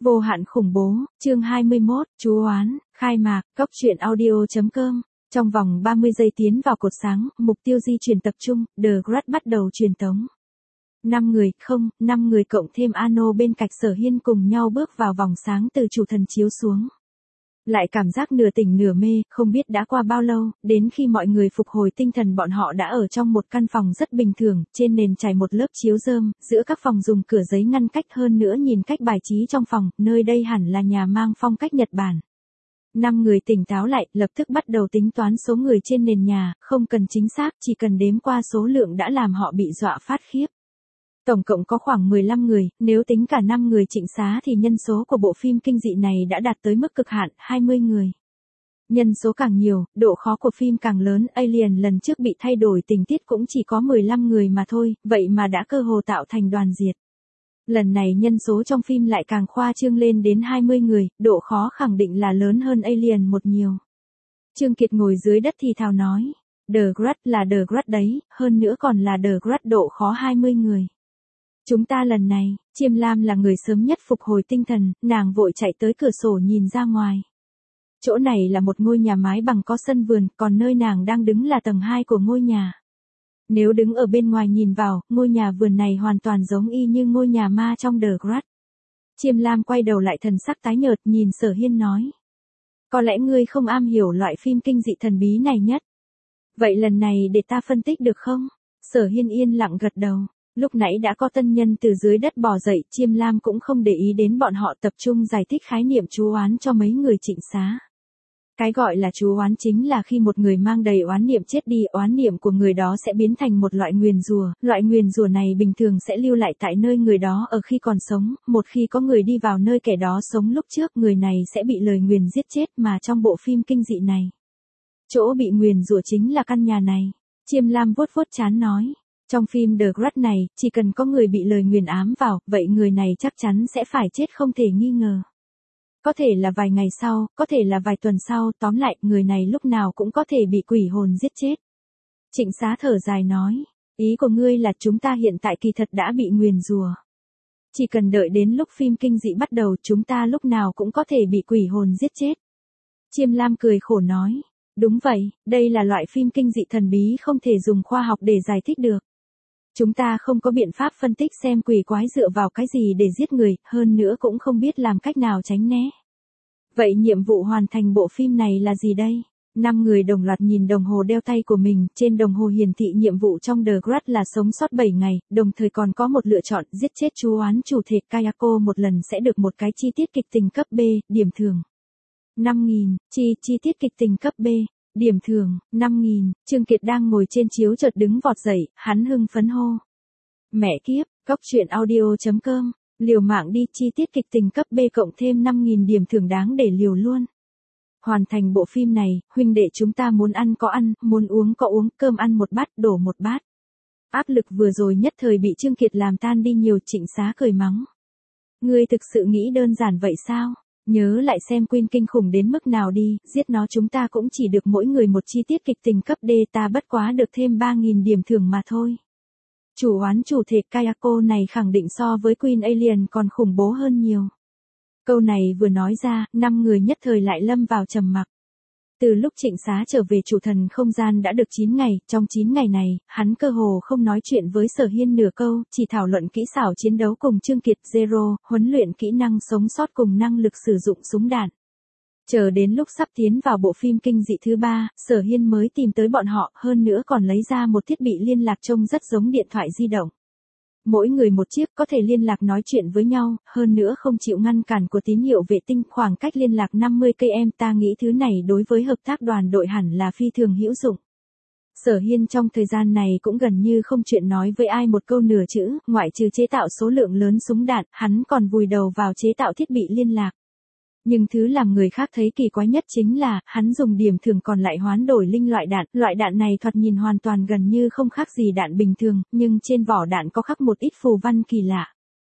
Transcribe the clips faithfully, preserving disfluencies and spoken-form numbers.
Vô hạn khủng bố, chương hai mươi mốt, chú oán, khai mạc, cốc truyện audio.com. Trong vòng ba mươi giây tiến vào cột sáng, mục tiêu di chuyển tập trung, The Grudge bắt đầu truyền tống. năm người, không, năm người cộng thêm Ano bên cạnh Sở Hiên cùng nhau bước vào vòng sáng từ chủ thần chiếu xuống. Lại cảm giác nửa tỉnh nửa mê, không biết đã qua bao lâu, đến khi mọi người phục hồi tinh thần bọn họ đã ở trong một căn phòng rất bình thường, trên nền trải một lớp chiếu rơm, giữa các phòng dùng cửa giấy ngăn cách, hơn nữa nhìn cách bài trí trong phòng, nơi đây hẳn là nhà mang phong cách Nhật Bản. Năm người tỉnh táo lại, lập tức bắt đầu tính toán số người trên nền nhà, không cần chính xác, chỉ cần đếm qua số lượng đã làm họ bị dọa phát khiếp. Tổng cộng có khoảng mười lăm người, nếu tính cả năm người trịnh xá thì nhân số của bộ phim kinh dị này đã đạt tới mức cực hạn, hai mươi người. Nhân số càng nhiều, độ khó của phim càng lớn, Alien lần trước bị thay đổi tình tiết cũng chỉ có mười lăm người mà thôi, vậy mà đã cơ hồ tạo thành đoàn diệt. Lần này nhân số trong phim lại càng khoa trương lên đến hai mươi người, độ khó khẳng định là lớn hơn Alien một nhiều. Trương Kiệt ngồi dưới đất thì thào nói, The Grudge là The Grudge đấy, hơn nữa còn là The Grudge độ khó hai mươi người. Chúng ta lần này, Chiêm Lam là người sớm nhất phục hồi tinh thần, nàng vội chạy tới cửa sổ nhìn ra ngoài. Chỗ này là một ngôi nhà mái bằng có sân vườn, còn nơi nàng đang đứng là tầng hai của ngôi nhà. Nếu đứng ở bên ngoài nhìn vào, ngôi nhà vườn này hoàn toàn giống y như ngôi nhà ma trong The Grudge. Chiêm Lam quay đầu lại thần sắc tái nhợt nhìn Sở Hiên nói. Có lẽ ngươi không am hiểu loại phim kinh dị thần bí này nhất. Vậy lần này để ta phân tích được không? Sở Hiên yên lặng gật đầu. Lúc nãy đã có tân nhân từ dưới đất bò dậy, Chiêm Lam cũng không để ý đến bọn họ, tập trung giải thích khái niệm chú oán cho mấy người trịnh xá. Cái gọi là chú oán chính là khi một người mang đầy oán niệm chết đi, oán niệm của người đó sẽ biến thành một loại nguyền rủa, loại nguyền rủa này bình thường sẽ lưu lại tại nơi người đó ở khi còn sống, một khi có người đi vào nơi kẻ đó sống lúc trước, người này sẽ bị lời nguyền giết chết, mà trong bộ phim kinh dị này, chỗ bị nguyền rủa chính là căn nhà này. Chiêm Lam vuốt vuốt trán nói. Trong phim The Grudge này, chỉ cần có người bị lời nguyền ám vào, vậy người này chắc chắn sẽ phải chết không thể nghi ngờ. Có thể là vài ngày sau, có thể là vài tuần sau, tóm lại, người này lúc nào cũng có thể bị quỷ hồn giết chết. Trịnh xá thở dài nói, ý của ngươi là chúng ta hiện tại kỳ thật đã bị nguyền rủa. Chỉ cần đợi đến lúc phim kinh dị bắt đầu, chúng ta lúc nào cũng có thể bị quỷ hồn giết chết. Chiêm Lam cười khổ nói, đúng vậy, đây là loại phim kinh dị thần bí không thể dùng khoa học để giải thích được. Chúng ta không có biện pháp phân tích xem quỷ quái dựa vào cái gì để giết người, hơn nữa cũng không biết làm cách nào tránh né. Vậy nhiệm vụ hoàn thành bộ phim này là gì đây? Năm người đồng loạt nhìn đồng hồ đeo tay của mình, trên đồng hồ hiển thị nhiệm vụ trong The Grudge là sống sót bảy ngày, đồng thời còn có một lựa chọn, giết chết chú oán chủ thể Kayako một lần sẽ được một cái chi tiết kịch tình cấp B, điểm thưởng năm nghìn, chi, chi tiết kịch tình cấp B. Điểm thưởng, năm nghìn, Trương Kiệt đang ngồi trên chiếu chợt đứng vọt dậy, hắn hưng phấn hô. Mẹ kiếp, cốc truyện audio.com, liều mạng đi, chi tiết kịch tình cấp B cộng thêm năm nghìn điểm thưởng đáng để liều luôn. Hoàn thành bộ phim này, huynh đệ chúng ta muốn ăn có ăn, muốn uống có uống, cơm ăn một bát, đổ một bát. Áp lực vừa rồi nhất thời bị Trương Kiệt làm tan đi nhiều, trịnh xá cười mắng. Ngươi thực sự nghĩ đơn giản vậy sao? Nhớ lại xem Queen kinh khủng đến mức nào đi, giết nó chúng ta cũng chỉ được mỗi người một chi tiết kịch tình cấp D, ta bất quá được thêm ba nghìn điểm thưởng mà thôi. Chủ oán chủ thể Kayako này khẳng định so với Queen Alien còn khủng bố hơn nhiều. Câu này vừa nói ra, năm người nhất thời lại lâm vào trầm mặc. Từ lúc trịnh xá trở về chủ thần không gian đã được chín ngày, trong chín ngày này, hắn cơ hồ không nói chuyện với Sở Hiên nửa câu, chỉ thảo luận kỹ xảo chiến đấu cùng Trương Kiệt, Zero, huấn luyện kỹ năng sống sót cùng năng lực sử dụng súng đạn. Chờ đến lúc sắp tiến vào bộ phim kinh dị thứ ba, Sở Hiên mới tìm tới bọn họ, hơn nữa còn lấy ra một thiết bị liên lạc trông rất giống điện thoại di động. Mỗi người một chiếc có thể liên lạc nói chuyện với nhau, hơn nữa không chịu ngăn cản của tín hiệu vệ tinh, khoảng cách liên lạc năm mươi ki lô mét, ta nghĩ thứ này đối với hợp tác đoàn đội hẳn là phi thường hữu dụng. Sở Hiên trong thời gian này cũng gần như không chuyện nói với ai một câu nửa chữ, ngoại trừ chế tạo số lượng lớn súng đạn, hắn còn vùi đầu vào chế tạo thiết bị liên lạc. Nhưng thứ làm người khác thấy kỳ quái nhất chính là, hắn dùng điểm thưởng còn lại hoán đổi linh loại đạn, loại đạn này thoạt nhìn hoàn toàn gần như không khác gì đạn bình thường, nhưng trên vỏ đạn có khắc một ít phù văn kỳ lạ.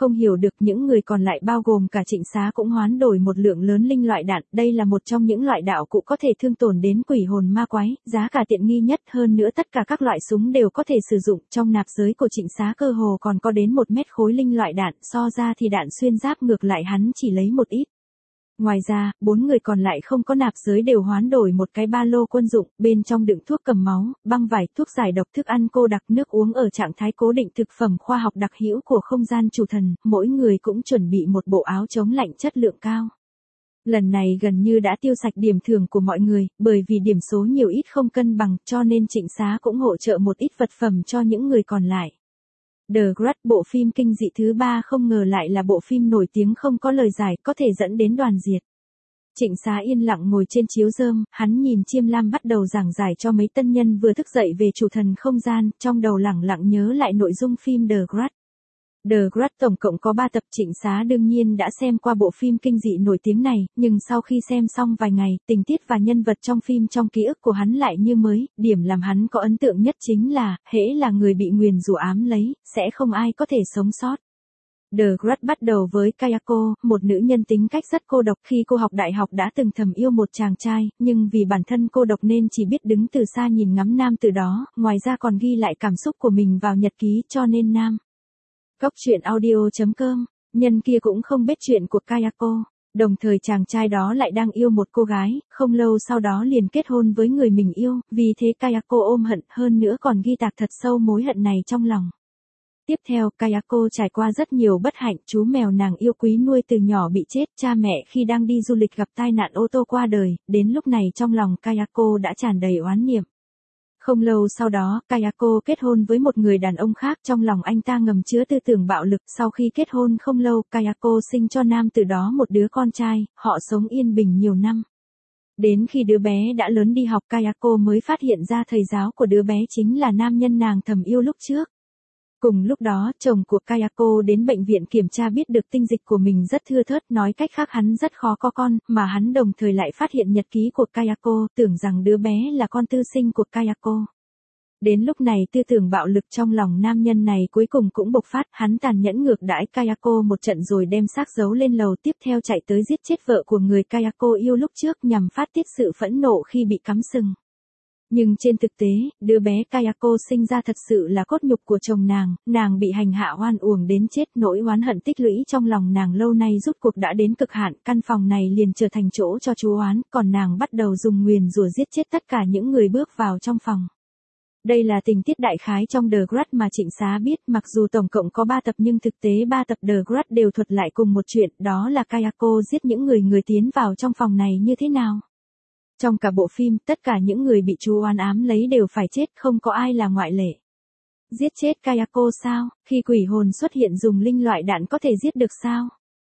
Không hiểu được những người còn lại bao gồm cả Trịnh Xá cũng hoán đổi một lượng lớn linh loại đạn, đây là một trong những loại đạo cụ có thể thương tổn đến quỷ hồn ma quái, giá cả tiện nghi nhất, hơn nữa tất cả các loại súng đều có thể sử dụng, trong nạp giới của Trịnh Xá cơ hồ còn có đến một mét khối linh loại đạn, so ra thì đạn xuyên giáp ngược lại hắn chỉ lấy một ít. Ngoài ra, bốn người còn lại không có nạp giới đều hoán đổi một cái ba lô quân dụng, bên trong đựng thuốc cầm máu, băng vải, thuốc giải độc, thức ăn cô đặc, nước uống ở trạng thái cố định, thực phẩm khoa học đặc hữu của không gian chủ thần, mỗi người cũng chuẩn bị một bộ áo chống lạnh chất lượng cao. Lần này gần như đã tiêu sạch điểm thưởng của mọi người, bởi vì điểm số nhiều ít không cân bằng, cho nên Trịnh Xá cũng hỗ trợ một ít vật phẩm cho những người còn lại. The Grudge, bộ phim kinh dị thứ ba không ngờ lại là bộ phim nổi tiếng không có lời giải, có thể dẫn đến đoàn diệt. Trịnh Xá yên lặng ngồi trên chiếu rơm, hắn nhìn Chiêm Lam bắt đầu giảng giải cho mấy tân nhân vừa thức dậy về chủ thần không gian, trong đầu lẳng lặng nhớ lại nội dung phim The Grudge. The Grudge tổng cộng có ba tập, Trịnh Xá đương nhiên đã xem qua bộ phim kinh dị nổi tiếng này, nhưng sau khi xem xong vài ngày, tình tiết và nhân vật trong phim trong ký ức của hắn lại như mới, điểm làm hắn có ấn tượng nhất chính là, hễ là người bị nguyền rủa ám lấy, sẽ không ai có thể sống sót. The Grudge bắt đầu với Kayako, một nữ nhân tính cách rất cô độc, khi cô học đại học đã từng thầm yêu một chàng trai, nhưng vì bản thân cô độc nên chỉ biết đứng từ xa nhìn ngắm nam từ đó, ngoài ra còn ghi lại cảm xúc của mình vào nhật ký, cho nên nam. Cốc truyện audio chấm com, nhân kia cũng không biết chuyện của Kayako, đồng thời chàng trai đó lại đang yêu một cô gái, không lâu sau đó liền kết hôn với người mình yêu, vì thế Kayako ôm hận, hơn nữa còn ghi tạc thật sâu mối hận này trong lòng. Tiếp theo, Kayako trải qua rất nhiều bất hạnh, chú mèo nàng yêu quý nuôi từ nhỏ bị chết, cha mẹ khi đang đi du lịch gặp tai nạn ô tô qua đời, đến lúc này trong lòng Kayako đã tràn đầy oán niệm. Không lâu sau đó, Kayako kết hôn với một người đàn ông khác, trong lòng anh ta ngầm chứa tư tưởng bạo lực, sau khi kết hôn không lâu, Kayako sinh cho nam từ đó một đứa con trai, họ sống yên bình nhiều năm. Đến khi đứa bé đã lớn đi học, Kayako mới phát hiện ra thầy giáo của đứa bé chính là nam nhân nàng thầm yêu lúc trước. Cùng lúc đó, chồng của Kayako đến bệnh viện kiểm tra biết được tinh dịch của mình rất thưa thớt, nói cách khác hắn rất khó có con, mà hắn đồng thời lại phát hiện nhật ký của Kayako, tưởng rằng đứa bé là con tư sinh của Kayako. Đến lúc này tư tưởng bạo lực trong lòng nam nhân này cuối cùng cũng bộc phát, hắn tàn nhẫn ngược đãi Kayako một trận rồi đem xác giấu lên lầu, tiếp theo chạy tới giết chết vợ của người Kayako yêu lúc trước nhằm phát tiết sự phẫn nộ khi bị cắm sừng. Nhưng trên thực tế, đứa bé Kayako sinh ra thật sự là cốt nhục của chồng nàng, nàng bị hành hạ oan uổng đến chết, nỗi oán hận tích lũy trong lòng nàng lâu nay rút cuộc đã đến cực hạn, căn phòng này liền trở thành chỗ cho chú oán, còn nàng bắt đầu dùng nguyền rủa giết chết tất cả những người bước vào trong phòng. Đây là tình tiết đại khái trong The Grudge mà Trịnh Xá biết, mặc dù tổng cộng có ba tập nhưng thực tế ba tập The Grudge đều thuật lại cùng một chuyện, đó là Kayako giết những người người tiến vào trong phòng này như thế nào. Trong cả bộ phim, tất cả những người bị chú oán ám lấy đều phải chết, không có ai là ngoại lệ. Giết chết Kayako sao? Khi quỷ hồn xuất hiện dùng linh loại đạn có thể giết được sao?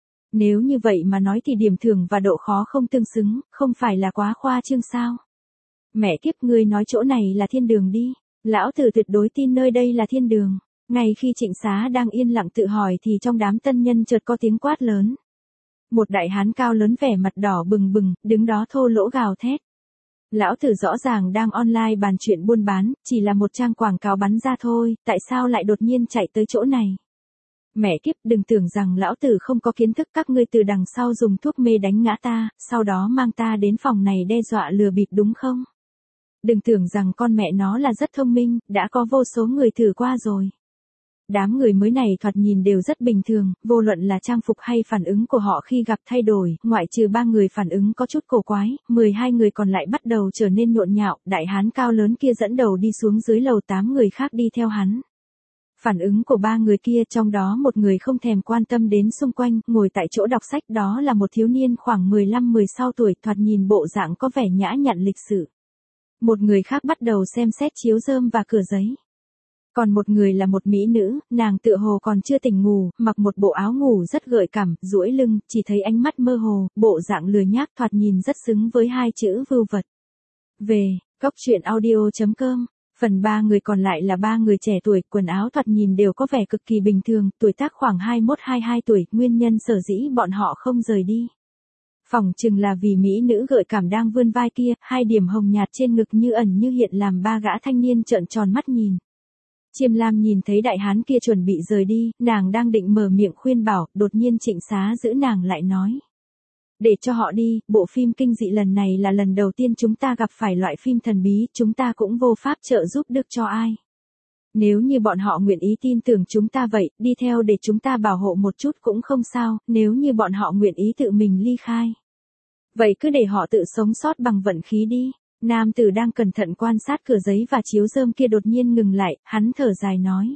Nếu như vậy mà nói thì điểm thưởng và độ khó không tương xứng, không phải là quá khoa trương sao? Mẹ kiếp, ngươi nói chỗ này là thiên đường đi. Lão tử tuyệt đối tin nơi đây là thiên đường. Ngay khi Trịnh Xá đang yên lặng tự hỏi thì trong đám tân nhân chợt có tiếng quát lớn. Một đại hán cao lớn vẻ mặt đỏ bừng bừng, đứng đó thô lỗ gào thét. Lão tử rõ ràng đang online bàn chuyện buôn bán, chỉ là một trang quảng cáo bắn ra thôi, tại sao lại đột nhiên chạy tới chỗ này? Mẹ kiếp, đừng tưởng rằng lão tử không có kiến thức, các ngươi từ đằng sau dùng thuốc mê đánh ngã ta, sau đó mang ta đến phòng này đe dọa lừa bịp đúng không? Đừng tưởng rằng con mẹ nó là rất thông minh, đã có vô số người thử qua rồi. Đám người mới này thoạt nhìn đều rất bình thường, vô luận là trang phục hay phản ứng của họ khi gặp thay đổi, ngoại trừ ba người phản ứng có chút cổ quái, mười hai người còn lại bắt đầu trở nên nhộn nhạo, đại hán cao lớn kia dẫn đầu đi xuống dưới lầu, tám người khác đi theo hắn. Phản ứng của ba người kia, trong đó một người không thèm quan tâm đến xung quanh, ngồi tại chỗ đọc sách, đó là một thiếu niên khoảng mười lăm mười sáu tuổi, thoạt nhìn bộ dạng có vẻ nhã nhặn lịch sự. Một người khác bắt đầu xem xét chiếu rơm và cửa giấy. Còn một người là một mỹ nữ, nàng tựa hồ còn chưa tỉnh ngủ, mặc một bộ áo ngủ rất gợi cảm, duỗi lưng, chỉ thấy ánh mắt mơ hồ, bộ dạng lười nhác, thoạt nhìn rất xứng với hai chữ vưu vật. Về, cốc truyện audio chấm com, phần ba người còn lại là ba người trẻ tuổi, quần áo thoạt nhìn đều có vẻ cực kỳ bình thường, tuổi tác khoảng hai mươi mốt hai mươi hai tuổi, nguyên nhân sở dĩ bọn họ không rời đi. Phỏng chừng là vì mỹ nữ gợi cảm đang vươn vai kia, hai điểm hồng nhạt trên ngực như ẩn như hiện làm ba gã thanh niên trợn tròn mắt nhìn. Chiêm Lam nhìn thấy đại hán kia chuẩn bị rời đi, nàng đang định mở miệng khuyên bảo, đột nhiên Trịnh Xá giữ nàng lại nói. Để cho họ đi, bộ phim kinh dị lần này là lần đầu tiên chúng ta gặp phải loại phim thần bí, chúng ta cũng vô pháp trợ giúp được cho ai. Nếu như bọn họ nguyện ý tin tưởng chúng ta vậy, đi theo để chúng ta bảo hộ một chút cũng không sao, nếu như bọn họ nguyện ý tự mình ly khai. Vậy cứ để họ tự sống sót bằng vận khí đi. Nam tử đang cẩn thận quan sát cửa giấy và chiếu rơm kia đột nhiên ngừng lại, hắn thở dài nói.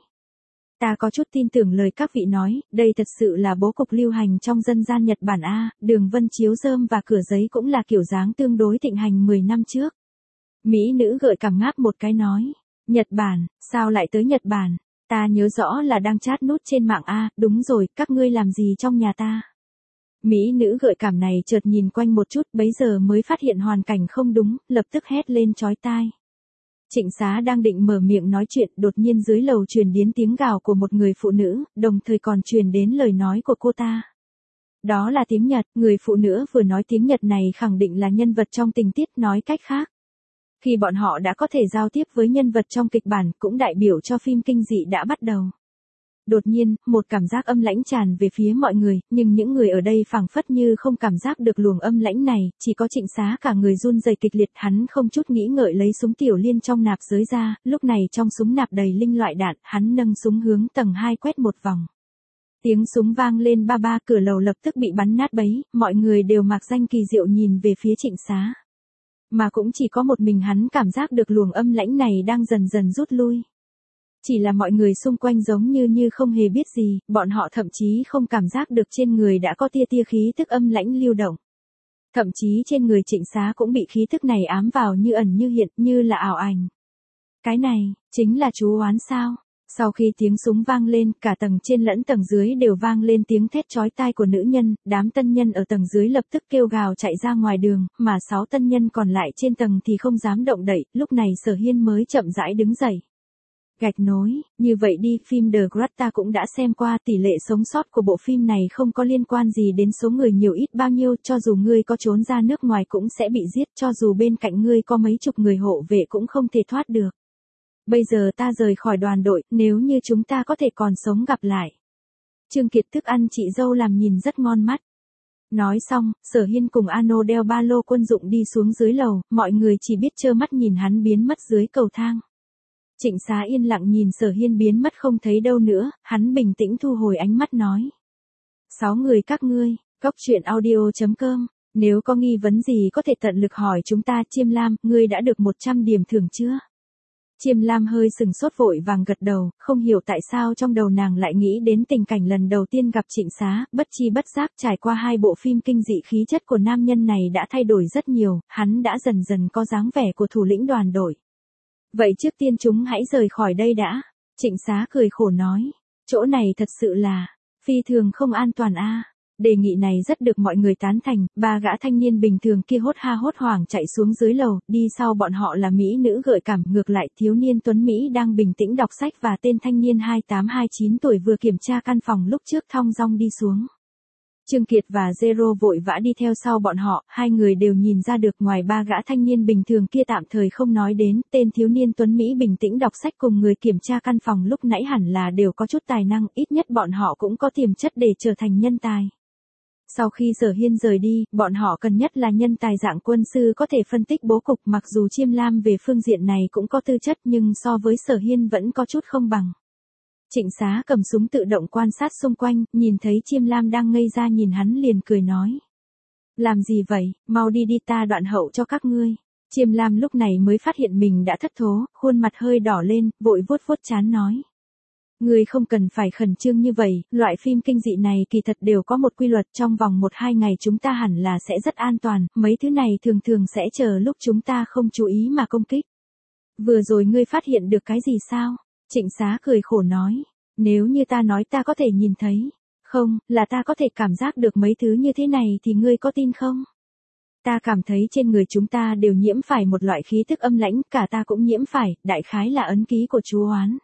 Ta có chút tin tưởng lời các vị nói, đây thật sự là bố cục lưu hành trong dân gian Nhật Bản A, đường vân chiếu rơm và cửa giấy cũng là kiểu dáng tương đối thịnh hành mười năm trước. Mỹ nữ gợi cảm ngáp một cái nói. Nhật Bản, sao lại tới Nhật Bản? Ta nhớ rõ là đang chat nút trên mạng A, đúng rồi, các ngươi làm gì trong nhà ta? Mỹ nữ gợi cảm này chợt nhìn quanh một chút, bấy giờ mới phát hiện hoàn cảnh không đúng, lập tức hét lên chói tai. Trịnh Xá đang định mở miệng nói chuyện, đột nhiên dưới lầu truyền đến tiếng gào của một người phụ nữ, đồng thời còn truyền đến lời nói của cô ta. Đó là tiếng Nhật, người phụ nữ vừa nói tiếng Nhật này khẳng định là nhân vật trong tình tiết, nói cách khác. Khi bọn họ đã có thể giao tiếp với nhân vật trong kịch bản, cũng đại biểu cho phim kinh dị đã bắt đầu. Đột nhiên, một cảm giác âm lãnh tràn về phía mọi người, nhưng những người ở đây phảng phất như không cảm giác được luồng âm lãnh này, chỉ có Trịnh Xá cả người run rẩy kịch liệt, hắn không chút nghĩ ngợi lấy súng tiểu liên trong nạp giới ra, lúc này trong súng nạp đầy linh loại đạn, hắn nâng súng hướng tầng hai quét một vòng. Tiếng súng vang lên ba ba, cửa lầu lập tức bị bắn nát bấy, mọi người đều mạc danh kỳ diệu nhìn về phía Trịnh Xá. Mà cũng chỉ có một mình hắn cảm giác được luồng âm lãnh này đang dần dần rút lui. Chỉ là mọi người xung quanh giống như như không hề biết gì, bọn họ thậm chí không cảm giác được trên người đã có tia tia khí tức âm lãnh lưu động. Thậm chí trên người Trịnh Xá cũng bị khí tức này ám vào như ẩn như hiện, như là ảo ảnh. Cái này, chính là chú oán sao? Sau khi tiếng súng vang lên, cả tầng trên lẫn tầng dưới đều vang lên tiếng thét chói tai của nữ nhân, đám tân nhân ở tầng dưới lập tức kêu gào chạy ra ngoài đường, mà sáu tân nhân còn lại trên tầng thì không dám động đậy, lúc này Sở Hiên mới chậm rãi đứng dậy. Gạch nối, như vậy đi, phim The Grudge ta cũng đã xem qua, tỷ lệ sống sót của bộ phim này không có liên quan gì đến số người nhiều ít bao nhiêu, cho dù ngươi có trốn ra nước ngoài cũng sẽ bị giết, cho dù bên cạnh ngươi có mấy chục người hộ vệ cũng không thể thoát được. Bây giờ ta rời khỏi đoàn đội, nếu như chúng ta có thể còn sống gặp lại. Trương Kiệt thức ăn chị dâu làm nhìn rất ngon mắt. Nói xong, Sở Hiên cùng Ano đeo ba lô quân dụng đi xuống dưới lầu, mọi người chỉ biết trơ mắt nhìn hắn biến mất dưới cầu thang. Trịnh Xá yên lặng nhìn Sở Hiên biến mất không thấy đâu nữa, hắn bình tĩnh thu hồi ánh mắt nói. Sáu người các ngươi, cốc truyện audio chấm com, nếu có nghi vấn gì có thể tận lực hỏi chúng ta. Chiêm Lam, ngươi đã được một trăm điểm thưởng chưa? Chiêm Lam hơi sừng sốt vội vàng gật đầu, không hiểu tại sao trong đầu nàng lại nghĩ đến tình cảnh lần đầu tiên gặp Trịnh Xá, bất chi bất giác trải qua hai bộ phim kinh dị khí chất của nam nhân này đã thay đổi rất nhiều, hắn đã dần dần có dáng vẻ của thủ lĩnh đoàn đội. Vậy trước tiên chúng hãy rời khỏi đây đã. Trịnh Xá cười khổ nói, chỗ này thật sự là, phi thường không an toàn a. Đề nghị này rất được mọi người tán thành, ba gã thanh niên bình thường kia hốt ha hốt hoảng chạy xuống dưới lầu, đi sau bọn họ là mỹ nữ gợi cảm, ngược lại thiếu niên tuấn Mỹ đang bình tĩnh đọc sách và tên thanh niên hai tám hai chín tuổi vừa kiểm tra căn phòng lúc trước thong dong đi xuống. Trương Kiệt và Zero vội vã đi theo sau bọn họ, hai người đều nhìn ra được ngoài ba gã thanh niên bình thường kia tạm thời không nói đến, tên thiếu niên tuấn Mỹ bình tĩnh đọc sách cùng người kiểm tra căn phòng lúc nãy hẳn là đều có chút tài năng, ít nhất bọn họ cũng có tiềm chất để trở thành nhân tài. Sau khi Sở Hiên rời đi, bọn họ cần nhất là nhân tài dạng quân sư có thể phân tích bố cục, mặc dù Chiêm Lam về phương diện này cũng có tư chất nhưng so với Sở Hiên vẫn có chút không bằng. Trịnh Xá cầm súng tự động quan sát xung quanh, nhìn thấy Chiêm Lam đang ngây ra nhìn hắn liền cười nói. Làm gì vậy, mau đi đi ta đoạn hậu cho các ngươi. Chiêm Lam lúc này mới phát hiện mình đã thất thố, khuôn mặt hơi đỏ lên, vội vuốt vuốt trán nói. Ngươi không cần phải khẩn trương như vậy, loại phim kinh dị này kỳ thật đều có một quy luật, trong vòng một hai ngày chúng ta hẳn là sẽ rất an toàn, mấy thứ này thường thường sẽ chờ lúc chúng ta không chú ý mà công kích. Vừa rồi ngươi phát hiện được cái gì sao? Trịnh Xá cười khổ nói, nếu như ta nói ta có thể nhìn thấy, không, là ta có thể cảm giác được mấy thứ như thế này thì ngươi có tin không? Ta cảm thấy trên người chúng ta đều nhiễm phải một loại khí tức âm lãnh, cả ta cũng nhiễm phải, đại khái là ấn ký của chú oán.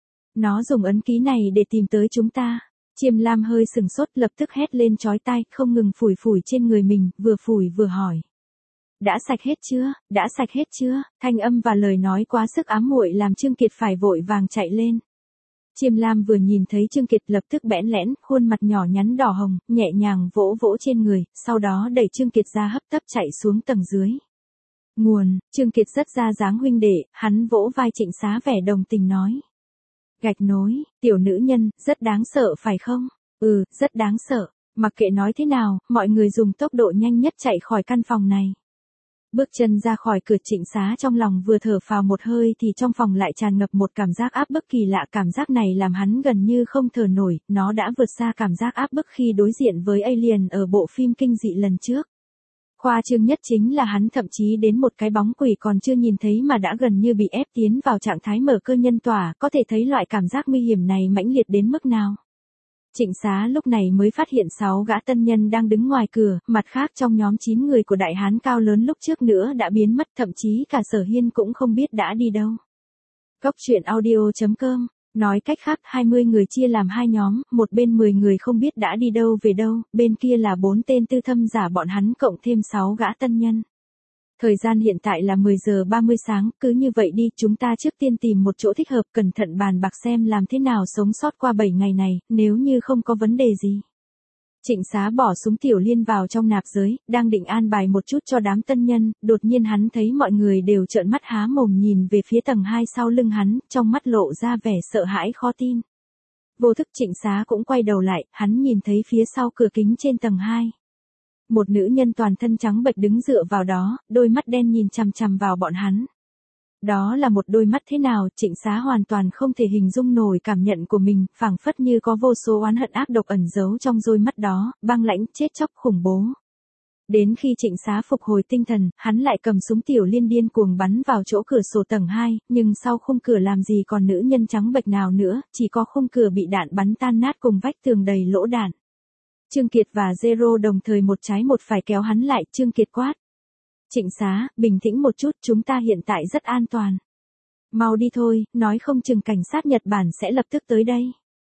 Nó dùng ấn ký này để tìm tới chúng ta. Chiêm Lam hơi sừng sốt lập tức hét lên chói tai, không ngừng phủi phủi trên người mình, vừa phủi vừa hỏi. Đã sạch hết chưa, đã sạch hết chưa, thanh âm và lời nói quá sức ám muội làm Trương Kiệt phải vội vàng chạy lên. Chiêm Lam vừa nhìn thấy Trương Kiệt lập tức bẽn lẽn, khuôn mặt nhỏ nhắn đỏ hồng, nhẹ nhàng vỗ vỗ trên người, sau đó đẩy Trương Kiệt ra hấp tấp chạy xuống tầng dưới. Nguồn, Trương Kiệt rất ra dáng huynh đệ, hắn vỗ vai Trịnh Xá vẻ đồng tình nói. Gạch nối, tiểu nữ nhân, rất đáng sợ phải không? Ừ, rất đáng sợ. Mặc kệ nói thế nào, mọi người dùng tốc độ nhanh nhất chạy khỏi căn phòng này. Bước chân ra khỏi cửa Trịnh Xá trong lòng vừa thở phào một hơi thì trong phòng lại tràn ngập một cảm giác áp bức kỳ lạ. Cảm giác này làm hắn gần như không thở nổi, nó đã vượt xa cảm giác áp bức khi đối diện với Alien ở bộ phim kinh dị lần trước. Khoa trương nhất chính là hắn thậm chí đến một cái bóng quỷ còn chưa nhìn thấy mà đã gần như bị ép tiến vào trạng thái mở cơ nhân tỏa, có thể thấy loại cảm giác nguy hiểm này mãnh liệt đến mức nào. Trịnh Xá lúc này mới phát hiện sáu gã tân nhân đang đứng ngoài cửa, mặt khác trong nhóm chín người của đại hán cao lớn lúc trước nữa đã biến mất, thậm chí cả Sở Hiên cũng không biết đã đi đâu. Cốc truyện audio chấm com, nói cách khác hai mươi người chia làm hai nhóm, một bên mười người không biết đã đi đâu về đâu, bên kia là bốn tên tư thâm giả bọn hắn cộng thêm sáu gã tân nhân. Thời gian hiện tại là mười giờ ba mươi sáng, cứ như vậy đi, chúng ta trước tiên tìm một chỗ thích hợp, cẩn thận bàn bạc xem làm thế nào sống sót qua bảy ngày này, nếu như không có vấn đề gì. Trịnh Xá bỏ súng tiểu liên vào trong nạp giới, đang định an bài một chút cho đám tân nhân, đột nhiên hắn thấy mọi người đều trợn mắt há mồm nhìn về phía tầng hai sau lưng hắn, trong mắt lộ ra vẻ sợ hãi khó tin. Vô thức Trịnh Xá cũng quay đầu lại, hắn nhìn thấy phía sau cửa kính trên tầng hai. Một nữ nhân toàn thân trắng bệch đứng dựa vào đó, đôi mắt đen nhìn chằm chằm vào bọn hắn. Đó là một đôi mắt thế nào, Trịnh Xá hoàn toàn không thể hình dung nổi cảm nhận của mình, phảng phất như có vô số oán hận ác độc ẩn giấu trong đôi mắt đó, băng lãnh, chết chóc, khủng bố. Đến khi Trịnh Xá phục hồi tinh thần, hắn lại cầm súng tiểu liên điên cuồng bắn vào chỗ cửa sổ tầng hai, nhưng sau khung cửa làm gì còn nữ nhân trắng bệch nào nữa, chỉ có khung cửa bị đạn bắn tan nát cùng vách tường đầy lỗ đạn. Trương Kiệt và Zero đồng thời một trái một phải kéo hắn lại, Trương Kiệt quát. Trịnh Xá, bình tĩnh một chút, chúng ta hiện tại rất an toàn. Mau đi thôi, nói không chừng cảnh sát Nhật Bản sẽ lập tức tới đây.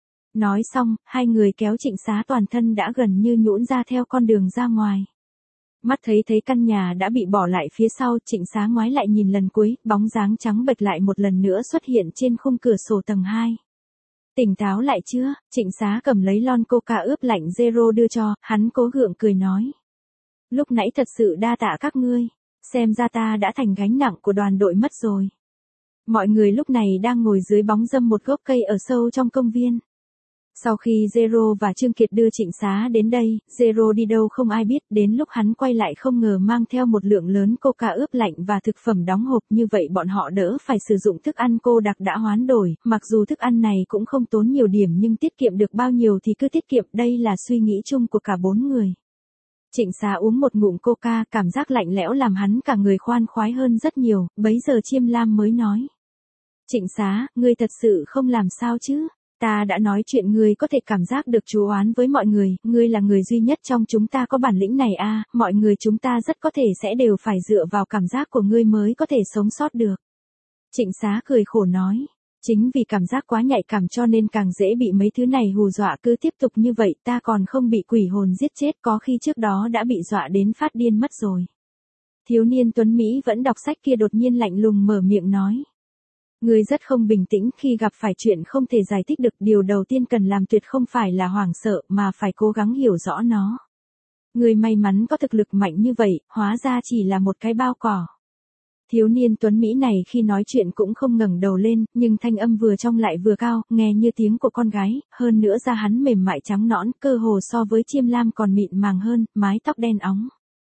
Nói xong, hai người kéo Trịnh Xá toàn thân đã gần như nhũn ra theo con đường ra ngoài. Mắt thấy thấy căn nhà đã bị bỏ lại phía sau, Trịnh Xá ngoái lại nhìn lần cuối, bóng dáng trắng bệch lại một lần nữa xuất hiện trên khung cửa sổ tầng hai. Tỉnh táo lại chưa? Trịnh Xá cầm lấy lon coca ướp lạnh Zero đưa cho, hắn cố gượng cười nói. Lúc nãy thật sự đa tạ các ngươi, xem ra ta đã thành gánh nặng của đoàn đội mất rồi. Mọi người lúc này đang ngồi dưới bóng râm một gốc cây ở sâu trong công viên. Sau khi Zero và Trương Kiệt đưa Trịnh Xá đến đây, Zero đi đâu không ai biết, đến lúc hắn quay lại không ngờ mang theo một lượng lớn coca ướp lạnh và thực phẩm đóng hộp, như vậy bọn họ đỡ phải sử dụng thức ăn cô đặc đã hoán đổi, mặc dù thức ăn này cũng không tốn nhiều điểm nhưng tiết kiệm được bao nhiêu thì cứ tiết kiệm, đây là suy nghĩ chung của cả bốn người. Trịnh Xá uống một ngụm coca, cảm giác lạnh lẽo làm hắn cả người khoan khoái hơn rất nhiều, bấy giờ Chiêm Lam mới nói. Trịnh Xá, ngươi thật sự không làm sao chứ? Ta đã nói chuyện ngươi có thể cảm giác được chú oán với mọi người, ngươi là người duy nhất trong chúng ta có bản lĩnh này a, mọi người chúng ta rất có thể sẽ đều phải dựa vào cảm giác của ngươi mới có thể sống sót được. Trịnh Xá cười khổ nói, chính vì cảm giác quá nhạy cảm cho nên càng dễ bị mấy thứ này hù dọa, cứ tiếp tục như vậy ta còn không bị quỷ hồn giết chết, có khi trước đó đã bị dọa đến phát điên mất rồi. Thiếu niên tuấn Mỹ vẫn đọc sách kia đột nhiên lạnh lùng mở miệng nói. Ngươi rất không bình tĩnh khi gặp phải chuyện không thể giải thích được, điều đầu tiên cần làm tuyệt không phải là hoảng sợ mà phải cố gắng hiểu rõ nó. Ngươi may mắn có thực lực mạnh như vậy, hóa ra chỉ là một cái bao cỏ. Thiếu niên tuấn Mỹ này khi nói chuyện cũng không ngẩng đầu lên, nhưng thanh âm vừa trong lại vừa cao, nghe như tiếng của con gái, hơn nữa da hắn mềm mại trắng nõn, cơ hồ so với Chiêm Lam còn mịn màng hơn, mái tóc đen óng.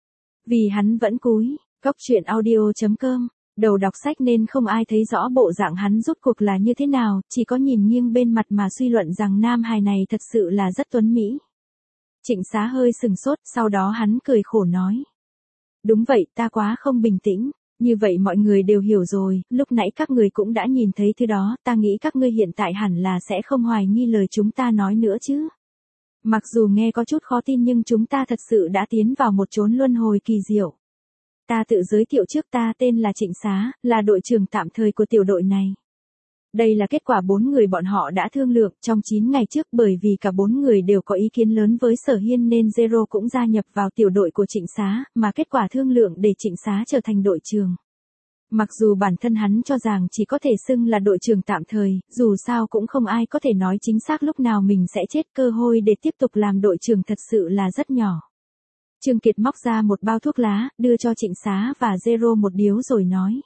Vì hắn vẫn cúi, cốc truyện audio chấm com. Đầu đọc sách nên không ai thấy rõ bộ dạng hắn rốt cuộc là như thế nào, chỉ có nhìn nghiêng bên mặt mà suy luận rằng nam hài này thật sự là rất tuấn mỹ. Trịnh Xá hơi sừng sốt, sau đó hắn cười khổ nói. Đúng vậy, ta quá không bình tĩnh, như vậy mọi người đều hiểu rồi, lúc nãy các người cũng đã nhìn thấy thứ đó, ta nghĩ các ngươi hiện tại hẳn là sẽ không hoài nghi lời chúng ta nói nữa chứ. Mặc dù nghe có chút khó tin nhưng chúng ta thật sự đã tiến vào một chốn luân hồi kỳ diệu. Ta tự giới thiệu trước, ta tên là Trịnh Xá, là đội trưởng tạm thời của tiểu đội này. Đây là kết quả bốn người bọn họ đã thương lượng trong chín ngày trước, bởi vì cả bốn người đều có ý kiến lớn với Sở Hiên nên Zero cũng gia nhập vào tiểu đội của Trịnh Xá, mà kết quả thương lượng để Trịnh Xá trở thành đội trưởng. Mặc dù bản thân hắn cho rằng chỉ có thể xưng là đội trưởng tạm thời, dù sao cũng không ai có thể nói chính xác lúc nào mình sẽ chết, cơ hội để tiếp tục làm đội trưởng thật sự là rất nhỏ. Trương Kiệt móc ra một bao thuốc lá, đưa cho Trịnh Xá và Zero một điếu rồi nói.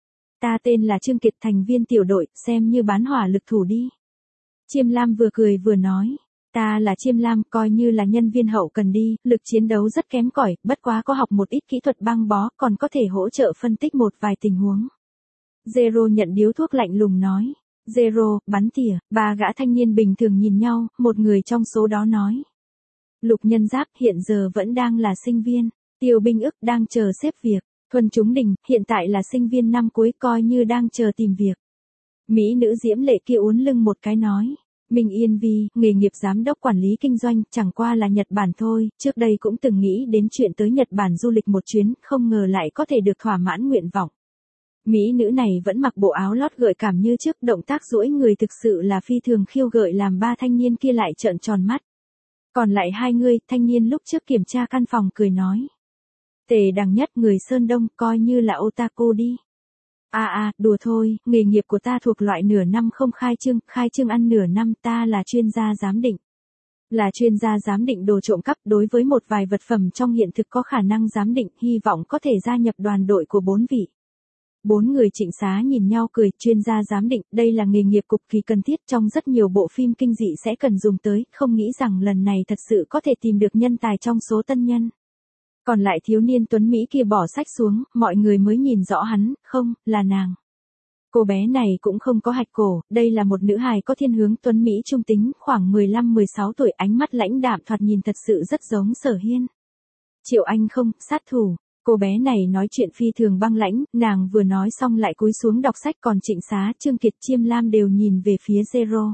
Ta tên là Trương Kiệt, thành viên tiểu đội, xem như bán hỏa lực thủ đi. Chiêm Lam vừa cười vừa nói. Ta là Chiêm Lam, coi như là nhân viên hậu cần đi, lực chiến đấu rất kém cỏi, bất quá có học một ít kỹ thuật băng bó, còn có thể hỗ trợ phân tích một vài tình huống. Zero nhận điếu thuốc lạnh lùng nói. Zero, bắn tỉa, ba gã thanh niên bình thường nhìn nhau, một người trong số đó nói. Lục Nhân Giáp hiện giờ vẫn đang là sinh viên, Tiêu Binh Ức đang chờ xếp việc, Thuần Chúng Đình hiện tại là sinh viên năm cuối, coi như đang chờ tìm việc. Mỹ nữ Diễm Lệ kia uốn lưng một cái nói. Minh Yên Vi, nghề nghiệp giám đốc quản lý kinh doanh, chẳng qua là Nhật Bản thôi, trước đây cũng từng nghĩ đến chuyện tới Nhật Bản du lịch một chuyến, không ngờ lại có thể được thỏa mãn nguyện vọng. Mỹ nữ này vẫn mặc bộ áo lót gợi cảm như trước, động tác duỗi người thực sự là phi thường khiêu gợi, làm ba thanh niên kia lại trợn tròn mắt. Còn lại hai người, thanh niên lúc trước kiểm tra căn phòng cười nói. Tề Đằng Nhất, người Sơn Đông, coi như là otaku đi. À à, đùa thôi, nghề nghiệp của ta thuộc loại nửa năm không khai trương, khai trương ăn nửa năm, ta là chuyên gia giám định. Là chuyên gia giám định đồ trộm cắp, đối với một vài vật phẩm trong hiện thực có khả năng giám định, hy vọng có thể gia nhập đoàn đội của bốn vị. Bốn người Trịnh Xá nhìn nhau cười, chuyên gia giám định, đây là nghề nghiệp cực kỳ cần thiết trong rất nhiều bộ phim kinh dị sẽ cần dùng tới, không nghĩ rằng lần này thật sự có thể tìm được nhân tài trong số tân nhân. Còn lại thiếu niên tuấn Mỹ kia bỏ sách xuống, mọi người mới nhìn rõ hắn, không, là nàng. Cô bé này cũng không có hạch cổ, đây là một nữ hài có thiên hướng tuấn Mỹ trung tính, khoảng mười lăm mười sáu tuổi, ánh mắt lãnh đạm, thoạt nhìn thật sự rất giống Sở Hiên. Triệu Anh không, sát thủ. Cô bé này nói chuyện phi thường băng lãnh, nàng vừa nói xong lại cúi xuống đọc sách, còn Trịnh Xá, Trương Kiệt, Chiêm Lam đều nhìn về phía Zero.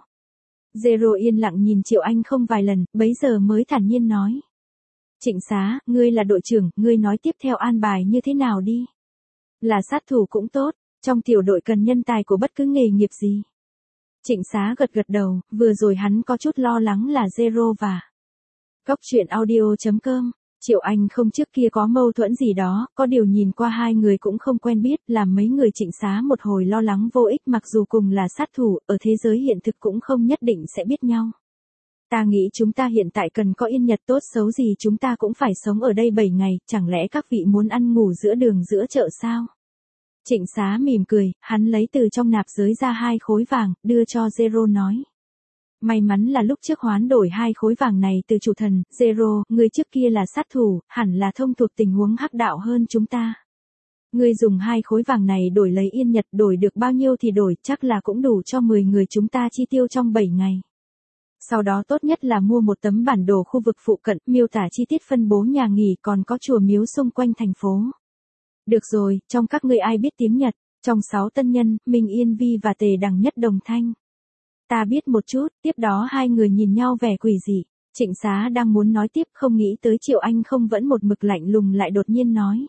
Zero yên lặng nhìn Triệu Anh không vài lần, bấy giờ mới thản nhiên nói. Trịnh Xá, ngươi là đội trưởng, ngươi nói tiếp theo an bài như thế nào đi. Là sát thủ cũng tốt, trong tiểu đội cần nhân tài của bất cứ nghề nghiệp gì. Trịnh Xá gật gật đầu, vừa rồi hắn có chút lo lắng là Zero và Cốc truyện audio chấm com. Triệu Anh không trước kia có mâu thuẫn gì đó, có điều nhìn qua hai người cũng không quen biết, làm mấy người Trịnh Xá một hồi lo lắng vô ích, mặc dù cùng là sát thủ, ở thế giới hiện thực cũng không nhất định sẽ biết nhau. Ta nghĩ chúng ta hiện tại cần có yên nhật, tốt xấu gì chúng ta cũng phải sống ở đây bảy ngày, chẳng lẽ các vị muốn ăn ngủ giữa đường giữa chợ sao? Trịnh Xá mỉm cười, hắn lấy từ trong nạp giới ra hai khối vàng, đưa cho Zero nói. May mắn là lúc trước hoán đổi hai khối vàng này từ chủ thần, Zero, người trước kia là sát thủ, hẳn là thông thuộc tình huống hắc đạo hơn chúng ta. Ngươi dùng hai khối vàng này đổi lấy yên nhật, đổi được bao nhiêu thì đổi, chắc là cũng đủ cho mười người chúng ta chi tiêu trong bảy ngày. Sau đó tốt nhất là mua một tấm bản đồ khu vực phụ cận, miêu tả chi tiết phân bố nhà nghỉ, còn có chùa miếu xung quanh thành phố. Được rồi, trong các ngươi ai biết tiếng Nhật? Trong sáu tân nhân, Minh Yên Vi và Tề Đằng Nhất đồng thanh. Ta biết một chút, tiếp đó hai người nhìn nhau vẻ quỷ dị. Trịnh Xá đang muốn nói tiếp, không nghĩ tới Triệu Anh không vẫn một mực lạnh lùng, lại đột nhiên nói.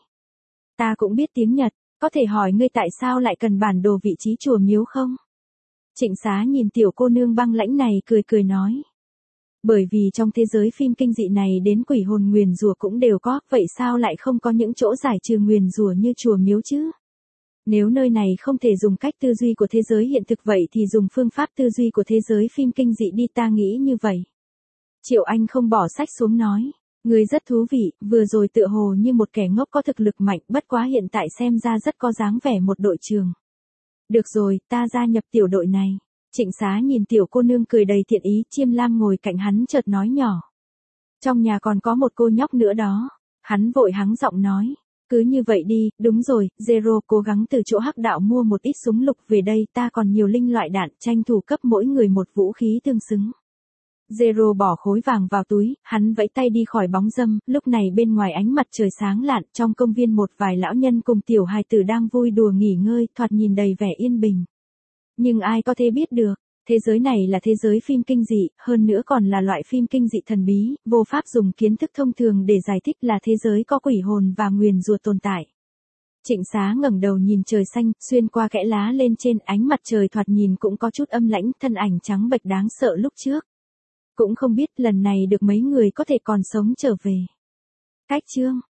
Ta cũng biết tiếng Nhật, có thể hỏi ngươi tại sao lại cần bản đồ vị trí chùa miếu không? Trịnh Xá nhìn tiểu cô nương băng lãnh này cười cười nói. Bởi vì trong thế giới phim kinh dị này đến quỷ hồn nguyền rủa cũng đều có, vậy sao lại không có những chỗ giải trừ nguyền rủa như chùa miếu chứ? Nếu nơi này không thể dùng cách tư duy của thế giới hiện thực vậy thì dùng phương pháp tư duy của thế giới phim kinh dị đi, ta nghĩ như vậy. Triệu Anh không bỏ sách xuống nói. Người rất thú vị, vừa rồi tựa hồ như một kẻ ngốc có thực lực mạnh, bất quá hiện tại xem ra rất có dáng vẻ một đội trưởng. Được rồi, ta gia nhập tiểu đội này. Trịnh Xá nhìn tiểu cô nương cười đầy thiện ý, Chiêm Lam ngồi cạnh hắn chợt nói nhỏ. Trong nhà còn có một cô nhóc nữa đó. Hắn vội hắng giọng nói. Cứ như vậy đi, đúng rồi, Zero cố gắng từ chỗ hắc đạo mua một ít súng lục về đây, ta còn nhiều linh loại đạn, tranh thủ cấp mỗi người một vũ khí tương xứng. Zero bỏ khối vàng vào túi, hắn vẫy tay đi khỏi bóng râm, lúc này bên ngoài ánh mặt trời sáng lạn, trong công viên một vài lão nhân cùng tiểu hài tử đang vui đùa nghỉ ngơi, thoạt nhìn đầy vẻ yên bình. Nhưng ai có thể biết được, thế giới này là thế giới phim kinh dị, hơn nữa còn là loại phim kinh dị thần bí, vô pháp dùng kiến thức thông thường để giải thích, là thế giới có quỷ hồn và nguyền rủa tồn tại. Trịnh Xá ngẩng đầu nhìn trời xanh, xuyên qua kẽ lá lên trên, ánh mặt trời thoạt nhìn cũng có chút âm lãnh, thân ảnh trắng bệch đáng sợ lúc trước. Cũng không biết lần này được mấy người có thể còn sống trở về. Cách chương